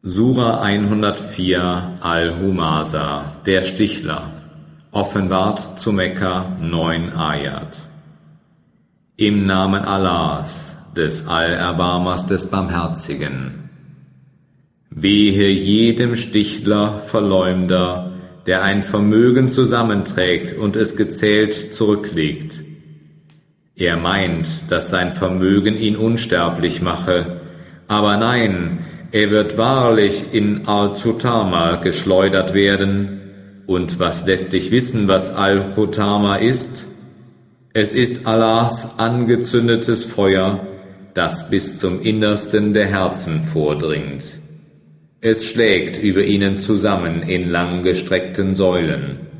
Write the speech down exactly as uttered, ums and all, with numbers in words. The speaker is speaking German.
Sura hundertvier Al-Humasa, der Stichler, offenbart zu Mekka, neun Ayat. Im Namen Allahs, des Allerbarmers, des Barmherzigen. Wehe jedem Stichler, Verleumder, der ein Vermögen zusammenträgt und es gezählt zurücklegt. Er meint, dass sein Vermögen ihn unsterblich mache, aber nein, er wird wahrlich in Al-Chutama geschleudert werden. Und was lässt dich wissen, was Al-Chutama ist? Es ist Allahs angezündetes Feuer, das bis zum Innersten der Herzen vordringt. Es schlägt über ihnen zusammen in langgestreckten Säulen.